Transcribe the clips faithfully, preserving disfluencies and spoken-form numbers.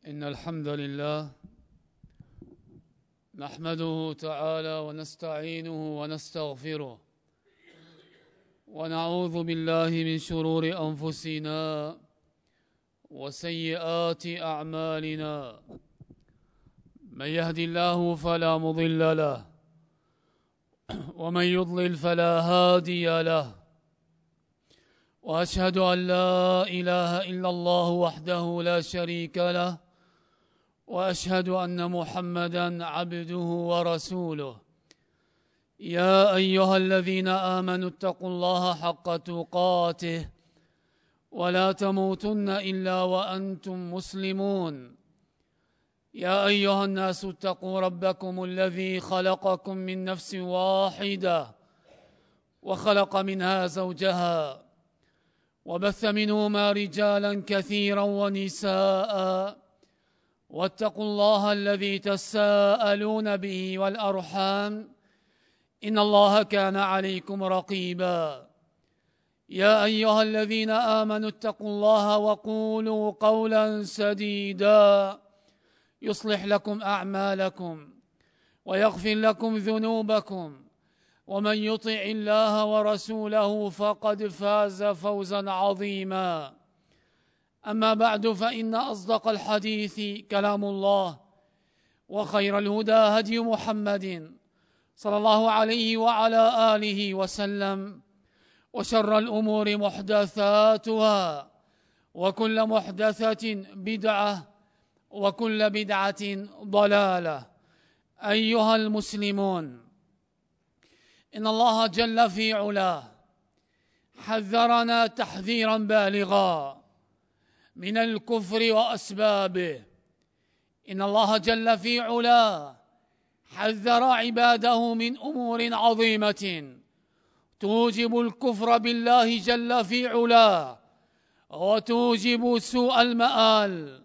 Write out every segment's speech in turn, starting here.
إن الحمد لله نحمده تعالى ونستعينه ونستغفره ونعوذ بالله من شرور أنفسنا وسيئات أعمالنا. من يهد الله فلا مضل له ومن يضلل فلا هادي له، وأشهد أن لا إله إلا الله وحده لا شريك له، وأشهد أن محمدًا عبده ورسوله. يا أيها الذين آمنوا اتقوا الله حق تقاته ولا تموتن إلا وأنتم مسلمون. يا أيها الناس اتقوا ربكم الذي خلقكم من نفس واحدة وخلق منها زوجها وبث منهما رجالا كثيرا ونساء، واتقوا الله الذي تساءلون به والأرحام إن الله كان عليكم رقيبا. يا أيها الذين آمنوا اتقوا الله وقولوا قولا سديدا يصلح لكم أعمالكم ويغفر لكم ذنوبكم، ومن يطع الله ورسوله فقد فاز فوزا عظيما. أما بعد، فإن أصدق الحديث كلام الله، وخير الهدى هدي محمد صلى الله عليه وعلى آله وسلم، وشر الأمور محدثاتها، وكل محدثة بدعة، وكل بدعة ضلالة. أيها المسلمون، إن الله جل في علاه حذرنا تحذيرا بالغا من الكفر وأسبابه. إن الله جل في علاه حذر عباده من أمور عظيمة توجب الكفر بالله جل في علاه، وتوجب سوء المآل،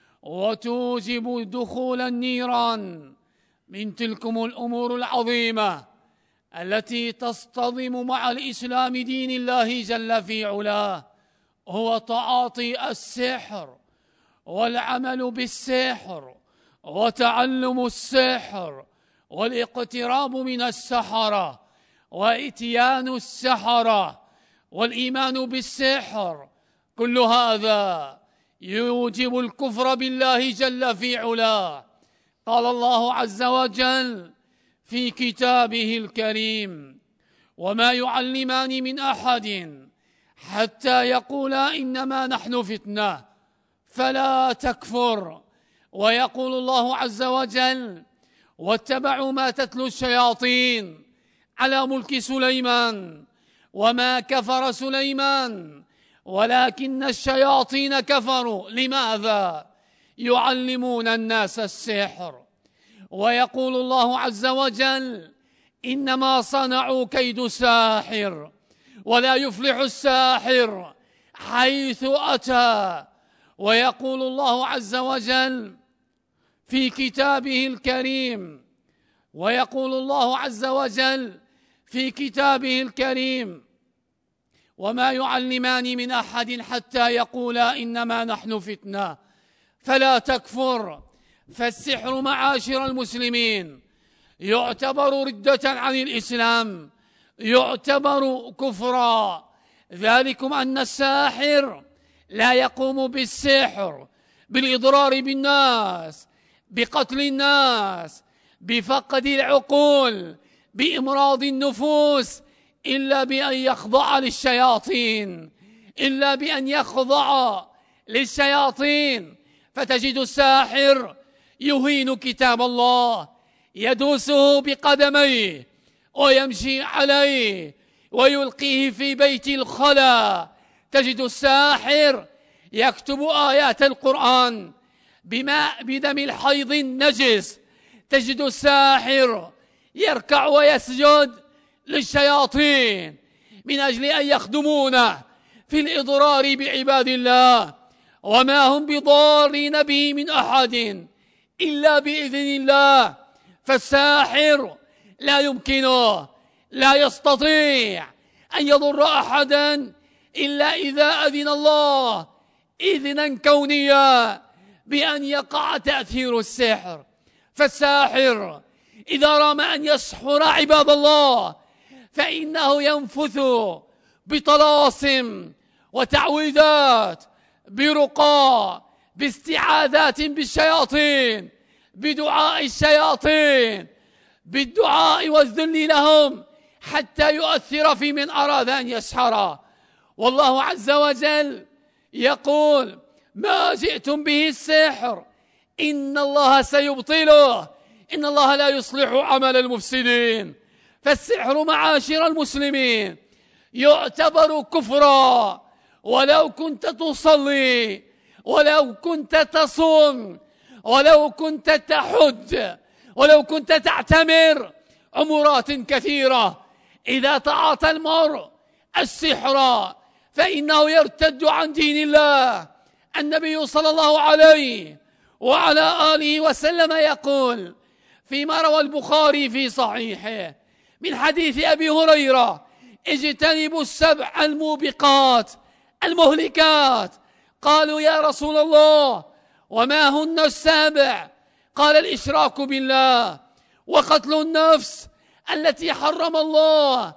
وتوجب دخول النيران. من تلكم الأمور العظيمة التي تصطدم مع الإسلام دين الله جل في علاه هو تعاطي السحر والعمل بالسحر وتعلم السحر والاقتراب من السحرة وإتيان السحرة والإيمان بالسحر. كل هذا يوجب الكفر بالله جل في علاه. قال الله عز وجل في كتابه الكريم: وما يعلمان من أحد حتى يقولا إنما نحن فتنة فلا تكفر. ويقول الله عز وجل: واتبعوا ما تتلو الشياطين على ملك سليمان وما كفر سليمان ولكن الشياطين كفروا. لماذا؟ يعلمون الناس السحر. ويقول الله عز وجل: إنما صنعوا كيد ساحر ولا يفلح الساحر حيث أتى. ويقول الله عز وجل في كتابه الكريم ويقول الله عز وجل في كتابه الكريم: وما يعلمان من أحد حتى يقولا إنما نحن فتنة فلا تكفر. فالسحر معاشر المسلمين يعتبر ردة عن الإسلام، يعتبر كفرا. ذلكم أن الساحر لا يقوم بالسحر بالإضرار بالناس، بقتل الناس، بفقد العقول، بإمراض النفوس، إلا بأن يخضع للشياطين، إلا بأن يخضع للشياطين. فتجد الساحر يهين كتاب الله، يدوسه بقدميه ويمشي عليه ويلقيه في بيت الخلا. تجد الساحر يكتب آيات القرآن بماء بدم الحيض النجس. تجد الساحر يركع ويسجد للشياطين من أجل أن يخدمونه في الإضرار بعباد الله، وما هم بضارين به من أحد إلا بإذن الله. فالساحر لا يمكنه، لا يستطيع أن يضر أحدا إلا إذا أذن الله إذنا كونيا بأن يقع تأثير السحر. فالساحر إذا رام أن يسحر عباد الله فإنه ينفث بطلاسم وتعويذات، برقى، باستعاذات بالشياطين، بدعاء الشياطين، بالدعاء والذل لهم، حتى يؤثر في من أراد أن يسحر. والله عز وجل يقول: ما جئتم به السحر إن الله سيبطله، إن الله لا يصلح عمل المفسدين. فالسحر معاشر المسلمين يعتبر كفرا، ولو كنت تصلي، ولو كنت تصوم، ولو كنت تحج، ولو كنت تعتمر عمرات كثيرة، إذا تعاطى المرء السحر فإنه يرتد عن دين الله. النبي صلى الله عليه وعلى آله وسلم يقول فيما روى البخاري في صحيحه من حديث أبي هريرة: اجتنبوا السبع الموبقات المهلكات. قالوا: يا رسول الله وما هن السبع؟ قال: الإشراك بالله، وقتل النفس التي حرم الله،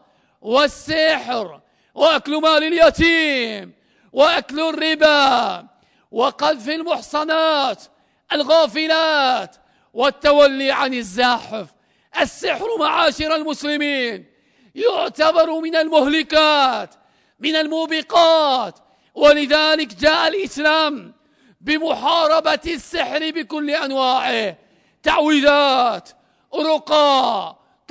والسحر، وأكل مال اليتيم، وأكل الربا، وقذف المحصنات الغافلات، والتولي عن الزاحف. السحر معاشر المسلمين يعتبر من المهلكات، من الموبقات، ولذلك جاء الإسلام بمحاربة السحر بكل أنواعه: تعويذات، رقى،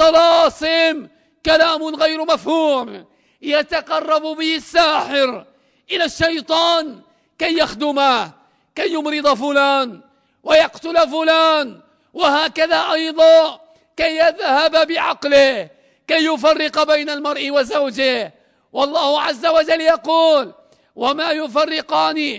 طلاسم، كلام غير مفهوم يتقرب به الساحر إلى الشيطان كي يخدمه، كي يمرض فلان ويقتل فلان، وهكذا أيضا كي يذهب بعقله، كي يفرق بين المرء وزوجه. والله عز وجل يقول: وما يفرقان،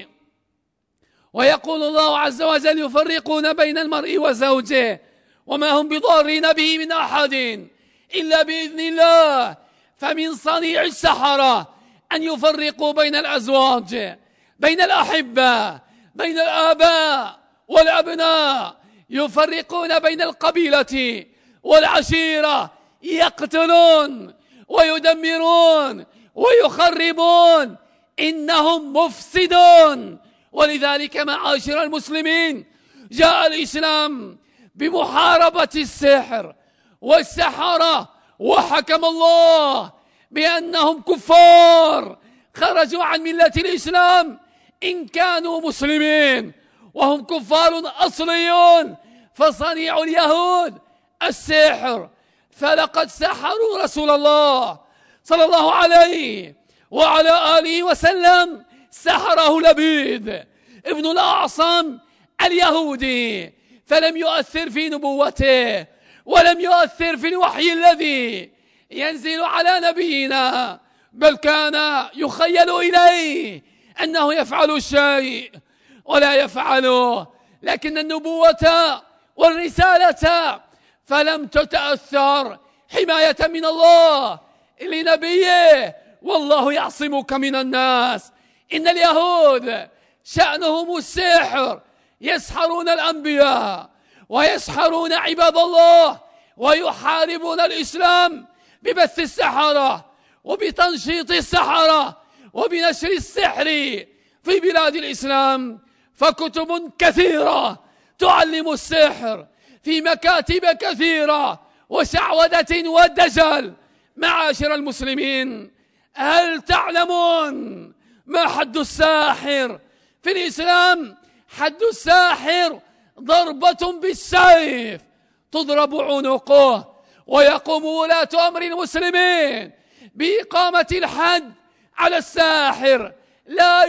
ويقول الله عز وجل: يفرقون بين المرء وزوجه وما هم بضارين به من أحد إلا بإذن الله. فمن صنيع السحرة أن يفرقوا بين الأزواج، بين الأحبة، بين الآباء والأبناء، يفرقون بين القبيلة والعشيرة، يقتلون ويدمرون ويخربون، إنهم مفسدون. ولذلك معاشر المسلمين جاء الإسلام بمحاربة السحر والسحرة، وحكم الله بأنهم كفار خرجوا عن ملة الإسلام إن كانوا مسلمين، وهم كفار أصليون. فصنيع اليهود السحر، فلقد سحروا رسول الله صلى الله عليه وعلى آله وسلم، سحره لبيد ابن الأعصم اليهودي، فلم يؤثر في نبوته، ولم يؤثر في الوحي الذي ينزل على نبينا، بل كان يخيل إليه أنه يفعل الشيء ولا يفعله. لكن النبوة والرسالة فلم تتأثر، حماية من الله لنبيه: والله يعصمك من الناس. إن اليهود شأنهم السحر، يسحرون الأنبياء ويسحرون عباد الله، ويحاربون الإسلام ببث السحرة وبتنشيط السحرة وبنشر السحر في بلاد الإسلام. فكتب كثيرة تعلم السحر في مكاتب كثيرة وشعوذة ودجل. معاشر المسلمين، هل تعلمون ما حد الساحر في الإسلام؟ حد الساحر ضربة بالسيف تضرب عنقه، ويقوم ولاة أمر المسلمين بإقامة الحد على الساحر. لا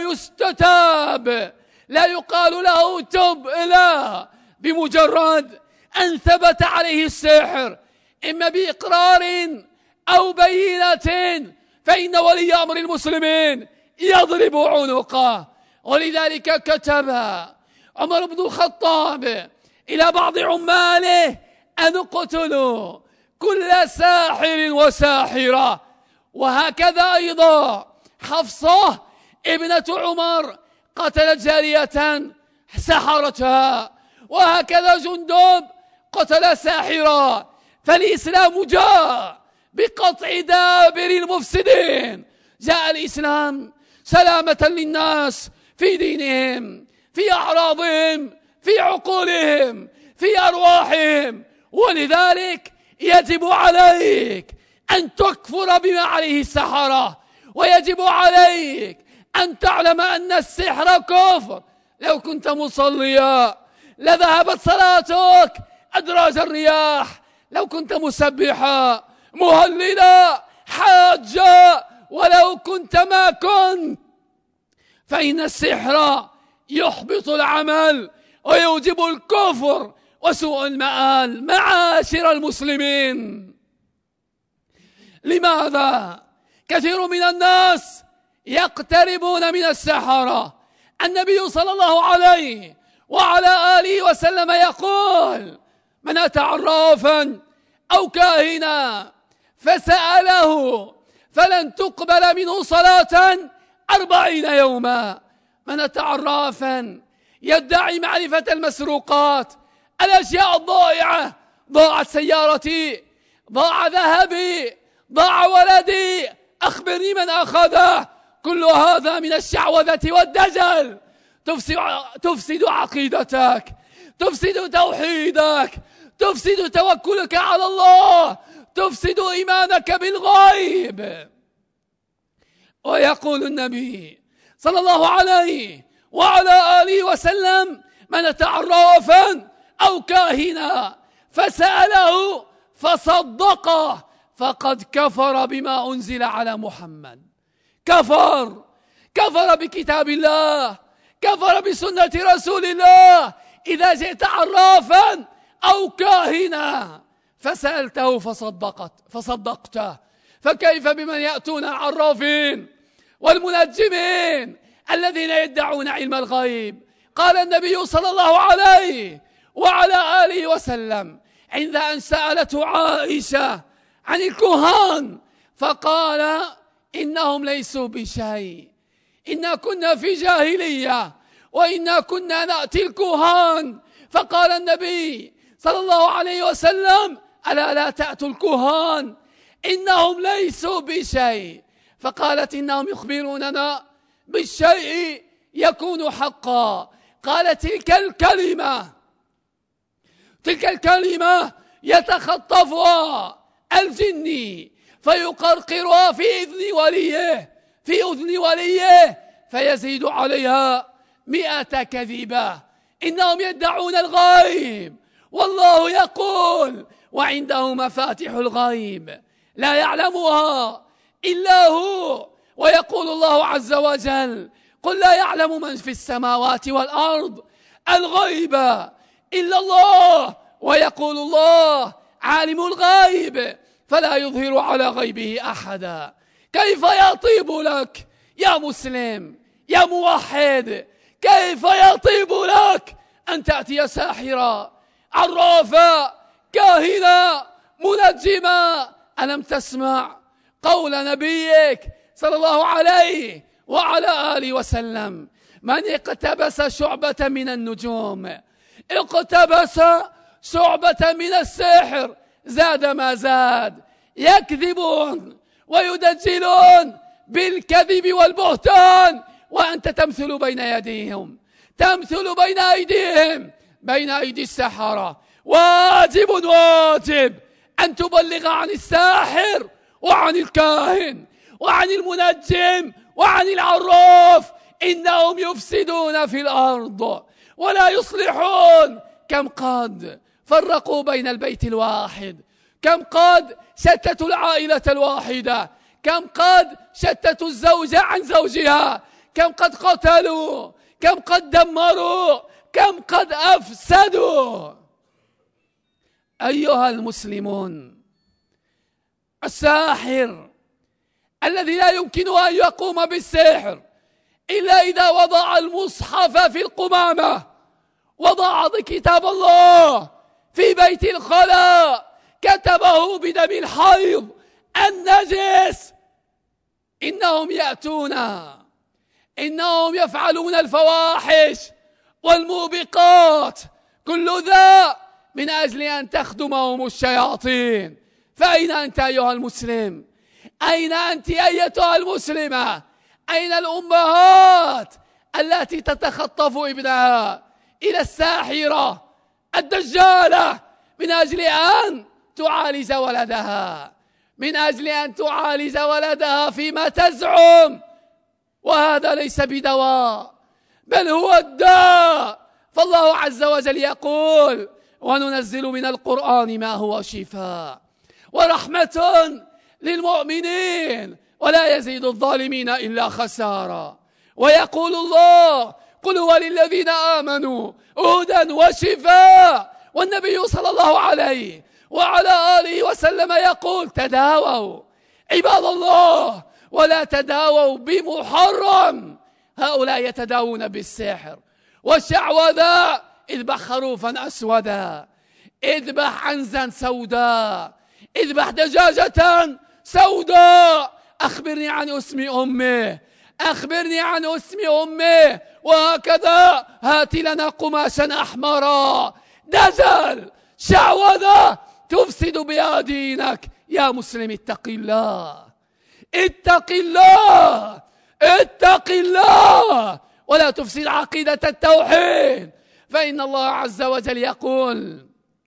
يستتاب، لا يقال له تب، لا، بمجرد أن ثبت عليه السحر إما بإقرار أو بينة فإن ولي أمر المسلمين يضرب عنقه. ولذلك كتب عمر بن الخطاب إلى بعض عماله أن اقتلوا كل ساحر وساحرة. وهكذا أيضا حفصة ابنة عمر قتلت جارية سحرتها، وهكذا جندب قتل ساحرا. فالإسلام جاء بقطع دابر المفسدين. جاء الإسلام سلامة للناس في دينهم، في أعراضهم، في عقولهم، في أرواحهم. ولذلك يجب عليك أن تكفر بما عليه السحرة، ويجب عليك أن تعلم أن السحر كفر. لو كنت مصليا لذهبت صلاتك أدراج الرياح، لو كنت مسبحا مهللا حاجا، ولو كنت ما كنت، فإن السحر يحبط العمل ويوجب الكفر وسوء المآل. معاشر المسلمين، لماذا كثير من الناس يقتربون من السحرة؟ النبي صلى الله عليه وعلى آله وسلم يقول: من أتى عرافا أو كاهنا فسأله فلن تقبل منه صلاة أربعين يوما. من أتى عرافا يدعي معرفة المسروقات، الأشياء الضائعة، ضاعت سيارتي، ضاع ذهبي، ضاع ولدي، أخبرني من أخذه. كل هذا من الشعوذة والدجل. تفسد عقيدتك، تفسد توحيدك، تفسد توكلك على الله، تفسد إيمانك بالغيب. ويقول النبي صلى الله عليه وعلى آله وسلم: من أتى عرافا أو كاهنا فسأله فصدقه فقد كفر بما أنزل على محمد. كفر كفر بكتاب الله، كفر بسنة رسول الله. إذا جئت عرافا أو كاهنا فسألته فصدقت فصدقته، فكيف بمن يأتون العرافين والمنجمين الذين يدعون علم الغيب؟ قال النبي صلى الله عليه وعلى آله وسلم عند أن سألته عائشة عن الكهان فقال: إنهم ليسوا بشيء، إنا كنا في جاهلية وإنا كنا نأتي الكهان. فقال النبي صلى الله عليه وسلم: ألا لا تأتوا الكهان إنهم ليسوا بشيء. فقالت: إنهم يخبروننا بالشيء يكون حقا. قال: تلك الكلمة تلك الكلمة يتخطفها الجني فيقرقرها في إذن وليه في أذن وليه فيزيد عليها مئة كذبة. إنهم يدعون الغيب، والله يقول: وعنده مفاتح الغيب لا يعلمها إلا هو. ويقول الله عز وجل: قل لا يعلم من في السماوات والأرض الغيب إلا الله. ويقول الله: عالم الغيب فلا يظهر على غيبه أحدا. كيف يطيب لك يا مسلم يا موحد، كيف يطيب لك أن تأتي ساحرا عرافا كاهنا منجما؟ ألم تسمع قول نبيك صلى الله عليه وعلى آله وسلم: من اقتبس شعبة من النجوم اقتبس شعبة من السحر زاد ما زاد. يكذبون ويدجلون بالكذب والبهتان وأنت تمثل بين يديهم، تمثل بين أيديهم بين أيدي السحرة. واجب واجب أن تبلغ عن الساحر وعن الكاهن وعن المنجم وعن العراف. إنهم يفسدون في الأرض ولا يصلحون. كم قد فرقوا بين البيت الواحد، كم قد شتتوا العائلة الواحدة، كم قد شتتوا الزوجة عن زوجها، كم قد قتلوا، كم قد دمروا، كم قد أفسدوا. أيها المسلمون، الساحر الذي لا يمكن أن يقوم بالسحر إلا إذا وضع المصحف في القمامة، وضع كتاب الله في بيت الخلاء، كتبه بدم الحيض النجس. إنهم يأتون، إنهم يفعلون الفواحش والموبقات، كل ذا من أجل أن تخدمهم الشياطين. فأين أنت أيها المسلم؟ أين أنت أيتها المسلمة؟ أين الأمهات التي تتخطف ابنها إلى الساحرة الدجالة من أجل أن تعالج ولدها، من أجل أن تعالج ولدها فيما تزعم؟ وهذا ليس بدواء، بل هو الداء. فالله عز وجل يقول: وننزل من القرآن ما هو شفاء ورحمة للمؤمنين ولا يزيد الظالمين إلا خسارا. ويقول الله: قل هو للذين آمنوا هدى وشفاء. والنبي صلى الله عليه وعلى آله وسلم يقول: تداووا عباد الله ولا تداووا بمحرم. هؤلاء يتداوون بالسحر والشعوذة. اذبح خروفا أسودا، اذبح عنزا سودا، اذبح دجاجة سوداء، أخبرني عن اسم أمه، أخبرني عن اسم أمه، وهكذا هات لنا قماشا أحمرا. دجل، شعوذة تفسد بها دينك. يا مسلم اتق الله، اتق الله، اتق الله، ولا تفسد عقيدة التوحيد. فإن الله عز وجل يقول: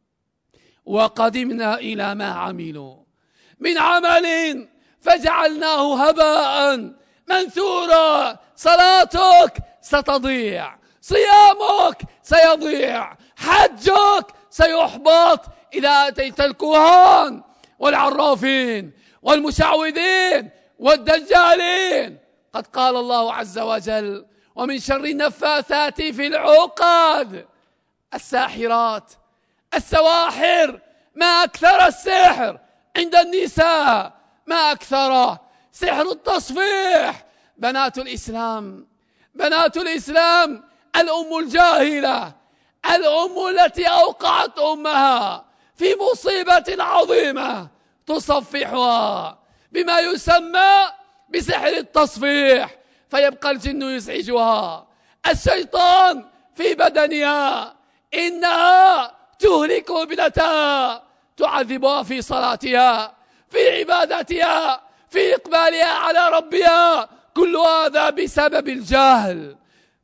وقدمنا إلى ما عملوا من عمل فجعلناه هباء منثورا. صلاتك ستضيع، صيامك سيضيع، حجك سيحبط إذا أتيت الكهان والعرافين والمشعوذين والدجالين. قد قال الله عز وجل: ومن شر النفاثات في العقد. الساحرات، السواحر، ما أكثر السحر عند النساء، ما أكثر سحر التصفيح. بنات الإسلام، بنات الإسلام، الأم الجاهلة، الأم التي أوقعت أمها في مصيبة عظيمة تصفحها بما يسمى بسحر التصفيح، فيبقى الجن يزعجها، الشيطان في بدنها، إنها تهلك ابنتها، تعذبها في صلاتها، في عبادتها، في إقبالها على ربها. كل هذا بسبب الجهل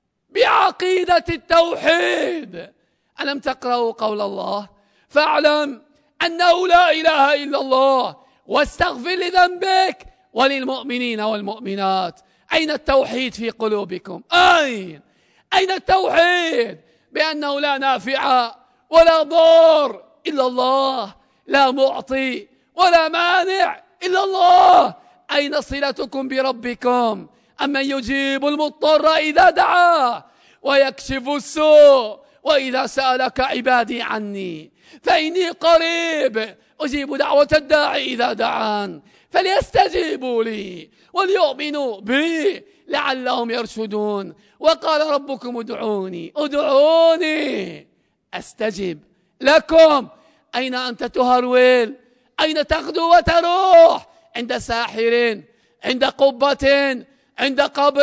بعقيدة التوحيد. ألم تقرأوا قول الله: فاعلم أنه لا إله إلا الله واستغفر لذنبك وللمؤمنين والمؤمنات. أين التوحيد في قلوبكم؟ أين؟ أين التوحيد بأنه لا نافع ولا ضار إلا الله، لا معطي ولا مانع إلا الله؟ أين صلتكم بربكم؟ أمن يجيب المضطر إذا دعاه ويكشف السوء وإذا سألك عبادي عني فإني قريب أجيب دعوة الداعي إذا دعان فليستجيبوا لي وليؤمنوا بي لعلهم يرشدون. وقال ربكم ادعوني ادعوني أستجب لكم. أين أنت تهرول؟ أين تغدو وتروح؟ عند ساحر، عند قبة، عند قبر،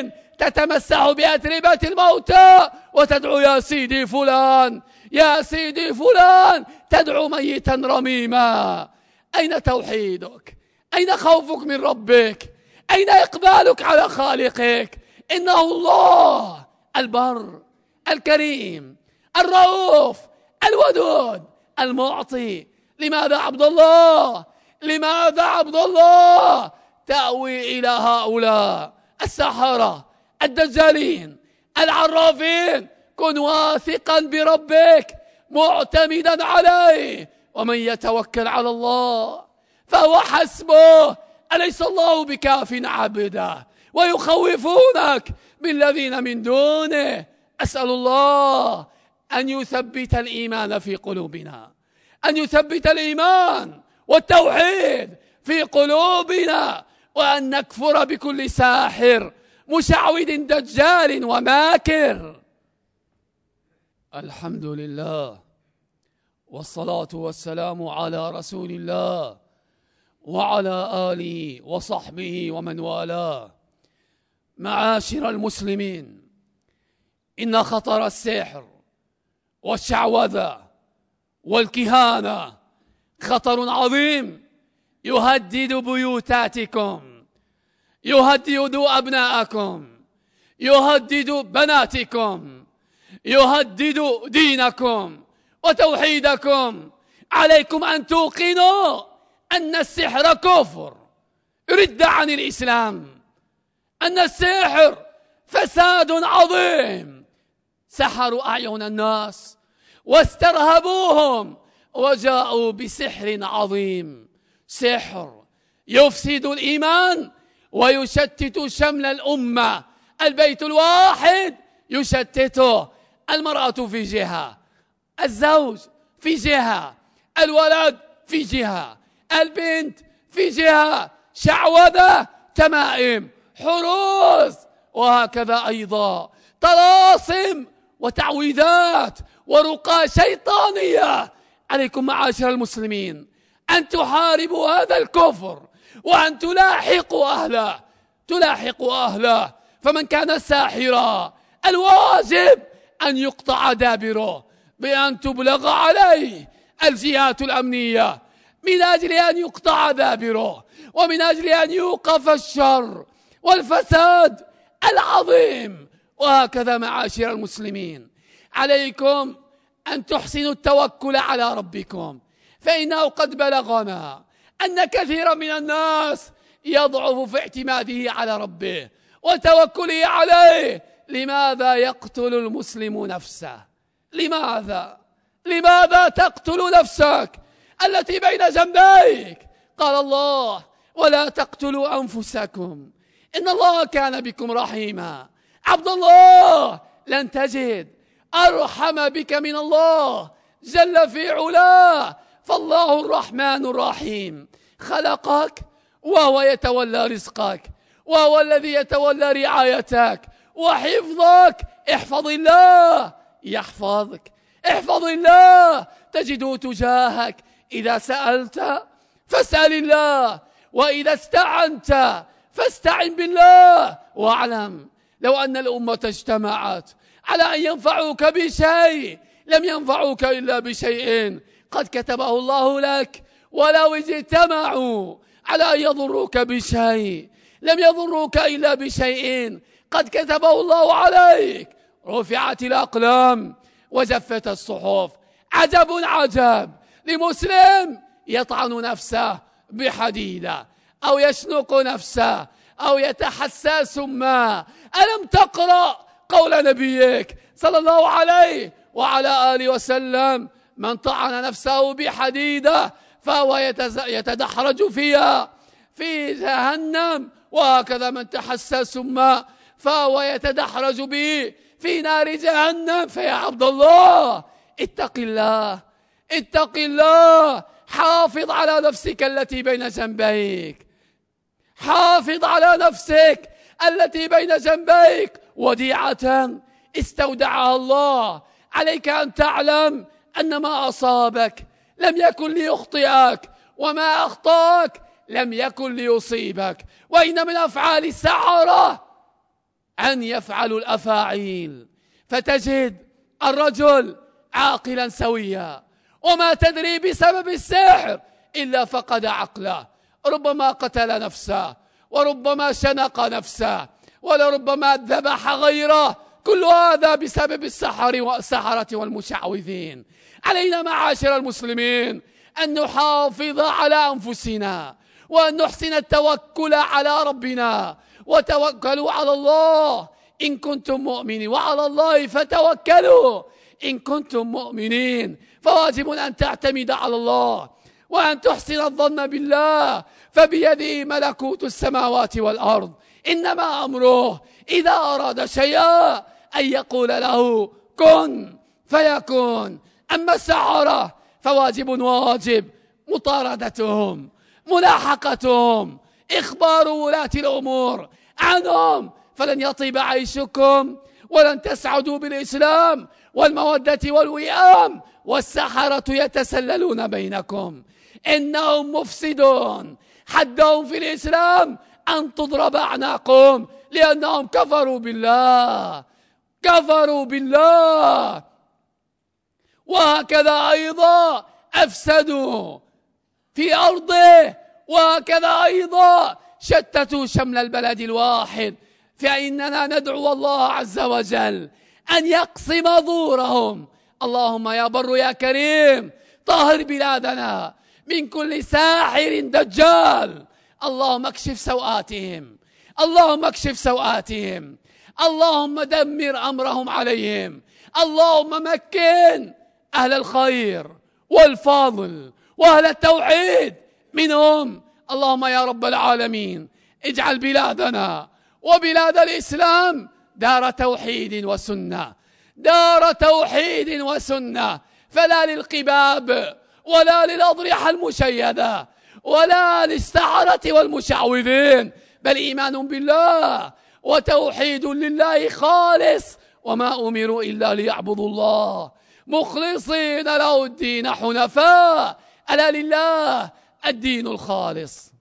تتمسح بأتربة الموتى وتدعو يا سيدي فلان، يا سيدي فلان، تدعو ميتا رميما. أين توحيدك؟ أين خوفك من ربك؟ أين إقبالك على خالقك؟ إنه الله البر الكريم الرؤوف الودود المعطي. لماذا عبد الله؟ لماذا عبد الله تأوي إلى هؤلاء السحرة الدجالين العرافين؟ كن واثقا بربك معتمدا عليه، ومن يتوكل على الله فهو حسبه. أليس الله بكاف عبده؟ ويخوفونك بالذين من دونه. أسأل الله أن يثبت الإيمان في قلوبنا، أن يثبت الإيمان والتوحيد في قلوبنا، وأن نكفر بكل ساحر مشعوذ دجال وماكر. الحمد لله والصلاة والسلام على رسول الله وعلى آله وصحبه ومن والاه. معاشر المسلمين، إن خطر السحر والشعوذة والكهانة خطر عظيم يهدد بيوتاتكم، يهدد أبناءكم، يهدد بناتكم، يهدد دينكم وتوحيدكم. عليكم أن توقنوا أن السحر كفر رد عن الإسلام، أن السحر فساد عظيم. سحروا أعين الناس واسترهبوهم وجاءوا بسحر عظيم، سحر يفسد الإيمان ويشتت شمل الأمة. البيت الواحد يشتته، المرأة في جهة، الزوج في جهة، الولد في جهة، البنت في جهة، شعوذة، تمائم، حروز، وهكذا أيضا طلاسم وتعويذات ورقى شيطانية. عليكم معاشر المسلمين أن تحاربوا هذا الكفر وأن تلاحقوا أهله، تلاحقوا أهله. فمن كان ساحرا الواجب أن يقطع دابره بأن تبلغ عليه الجهات الأمنية من أجل أن يقطع دابره ومن أجل أن يوقف الشر والفساد العظيم. وهكذا معاشر المسلمين عليكم أن تحسنوا التوكل على ربكم، فإنه قد بلغنا أن كثيرا من الناس يضعف في اعتماده على ربه وتوكله عليه. لماذا يقتل المسلم نفسه؟ لماذا؟ لماذا تقتل نفسك التي بين جنبيك؟ قال الله: ولا تقتلوا أنفسكم إن الله كان بكم رحيما. عبد الله، لن تجد أرحم بك من الله جل في علاه، فالله الرحمن الرحيم خلقك وهو يتولى رزقك، وهو الذي يتولى رعايتك وحفظك. احفظ الله يحفظك، احفظ الله تجده تجاهك. إذا سألت فاسأل الله، وإذا استعنت فاستعن بالله. واعلم لو أن الأمة اجتمعت على أن ينفعوك بشيء لم ينفعوك إلا بشيء قد كتبه الله لك، ولو اجتمعوا على أن يضروك بشيء لم يضروك إلا بشيء قد كتبه الله عليك. رفعت الأقلام وجفت الصحف. عجب عجب لمسلم يطعن نفسه بحديدة أو يشنق نفسه أو يتحسى سما. ألم تقرأ قول نبيك صلى الله عليه وعلى آله وسلم: من طعن نفسه بحديدة فهو يتدحرج فيها في جهنم، وهكذا من تحسى سما فهو يتدحرج به في نار جهنم. فيا عبد الله اتق الله، اتق الله، حافظ على نفسك التي بين جنبيك، حافظ على نفسك التي بين جنبيك وديعة استودعها الله. عليك أن تعلم أن ما أصابك لم يكن ليخطئك، وما أخطأك لم يكن ليصيبك. وإن من أفعال السحرة أن يفعلوا الأفاعيل، فتجد الرجل عاقلا سويا وما تدري بسبب السحر إلا فقد عقله، ربما قتل نفسه وربما شنق نفسه ولربما ذبح غيره. كل هذا بسبب السحر والسحرة والمشعوذين. علينا معاشر المسلمين أن نحافظ على أنفسنا وأن نحسن التوكل على ربنا. وتوكلوا على الله إن كنتم مؤمنين، وعلى الله فتوكلوا إن كنتم مؤمنين. فواجب أن تعتمد على الله وأن تحسن الظن بالله، فبيده ملكوت السماوات والأرض. إنما أمره إذا أراد شيئا أن يقول له كن فيكون. أما السحرة فواجب واجب مطاردتهم، ملاحقتهم، إخبار ولاة الأمور عنهم، فلن يطيب عيشكم ولن تسعدوا بالإسلام والمودة والوئام. والسحرة يتسللون بينكم، إنهم مفسدون، حدهم في الإسلام أن تضرب أعناقهم لأنهم كفروا بالله، كفروا بالله، وهكذا أيضا أفسدوا في أرضه، وهكذا أيضا شتتوا شمل البلد الواحد. فإننا ندعو الله عز وجل أن يقسم ظهورهم. اللهم يا بر يا كريم طهر بلادنا من كل ساحر دجال. اللهم اكشف سوآتهم، اللهم اكشف سوآتهم، اللهم دمر أمرهم عليهم. اللهم مكن أهل الخير والفضل وأهل التوحيد منهم. اللهم يا رب العالمين اجعل بلادنا وبلاد الإسلام دار توحيد وسنة، دار توحيد وسنة، فلا للقباب ولا للأضرحة المشيدة ولا للسحرة والمشعوذين، بل إيمان بالله وتوحيد لله خالص. وما أمروا إلا ليعبدوا الله مخلصين له الدين حنفاء، ألا لله الدين الخالص.